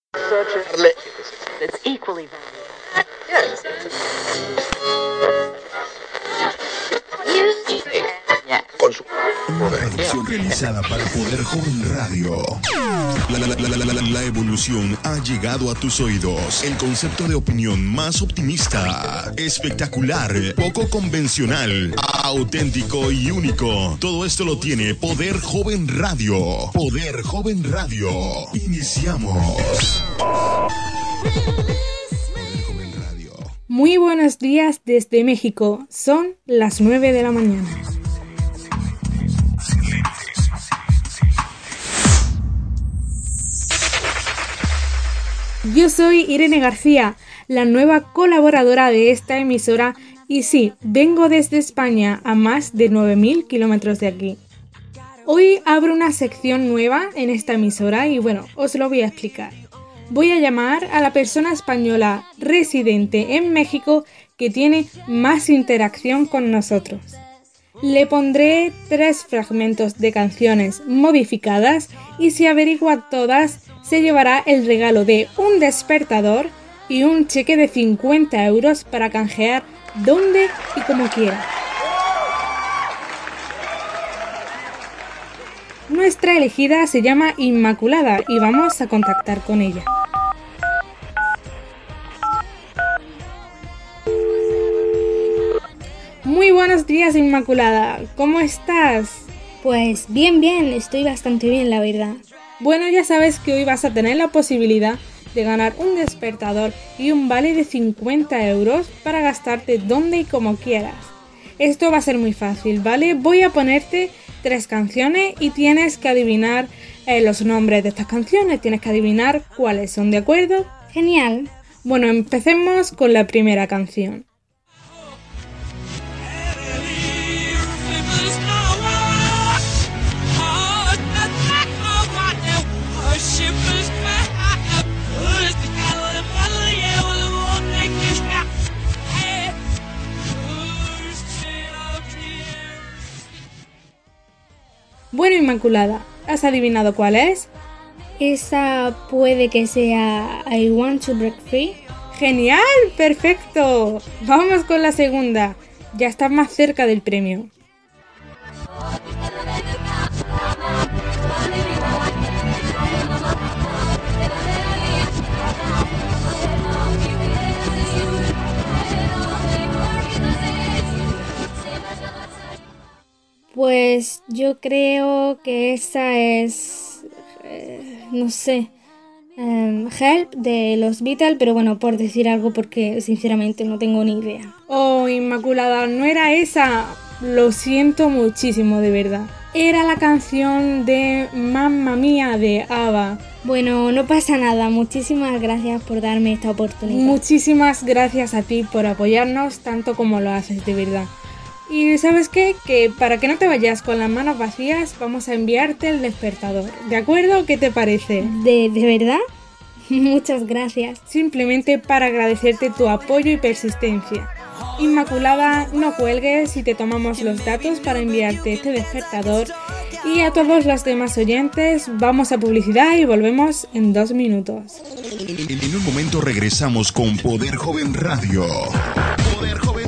That's equally valuable. Producción realizada para Poder Joven Radio. La evolución ha llegado a tus oídos. El concepto de opinión más optimista, espectacular, poco convencional, auténtico y único. Todo esto lo tiene Poder Joven Radio. Poder Joven Radio. Iniciamos. Poder Joven Radio. Muy buenos días desde México. Son las 9 de la mañana. Yo soy Irene García, la nueva colaboradora de esta emisora, y sí, vengo desde España a más de 9.000 kilómetros de aquí. Hoy abro una sección nueva en esta emisora y bueno, os lo voy a explicar. Voy a llamar a la persona española residente en México que tiene más interacción con nosotros. Le pondré 3 fragmentos de canciones modificadas y si averigua todas, se llevará el regalo de un despertador y un cheque de 50 euros para canjear donde y como quiera. Nuestra elegida se llama Inmaculada y vamos a contactar con ella. Muy buenos días, Inmaculada. ¿Cómo estás? Pues bien, estoy bastante bien, la verdad. Bueno, ya sabes que hoy vas a tener la posibilidad de ganar un despertador y un vale de 50 euros para gastarte donde y como quieras. Esto va a ser muy fácil, ¿vale? Voy a ponerte 3 canciones y tienes que adivinar los nombres de estas canciones, tienes que adivinar cuáles son, ¿de acuerdo? Genial. Bueno, empecemos con la primera canción. Bueno, Inmaculada, ¿has adivinado cuál es? Esa puede que sea I Want to Break Free. ¡Genial! ¡Perfecto! Vamos con la segunda. Ya estás más cerca del premio. Pues yo creo que esa es, Help de los Beatles, pero bueno, por decir algo porque sinceramente no tengo ni idea. Oh, Inmaculada, no era esa. Lo siento muchísimo, de verdad. Era la canción de Mamma Mía de ABBA. Bueno, no pasa nada, muchísimas gracias por darme esta oportunidad. Muchísimas gracias a ti por apoyarnos tanto como lo haces, de verdad. Y ¿sabes qué? Que para que no te vayas con las manos vacías, vamos a enviarte el despertador. ¿De acuerdo? ¿Qué te parece? ¿De verdad? Muchas gracias. Simplemente para agradecerte tu apoyo y persistencia. Inmaculada, no cuelgues y te tomamos los datos para enviarte este despertador. Y a todos los demás oyentes, vamos a publicidad y volvemos en 2 minutos. En un momento regresamos con Poder Joven Radio. Poder Joven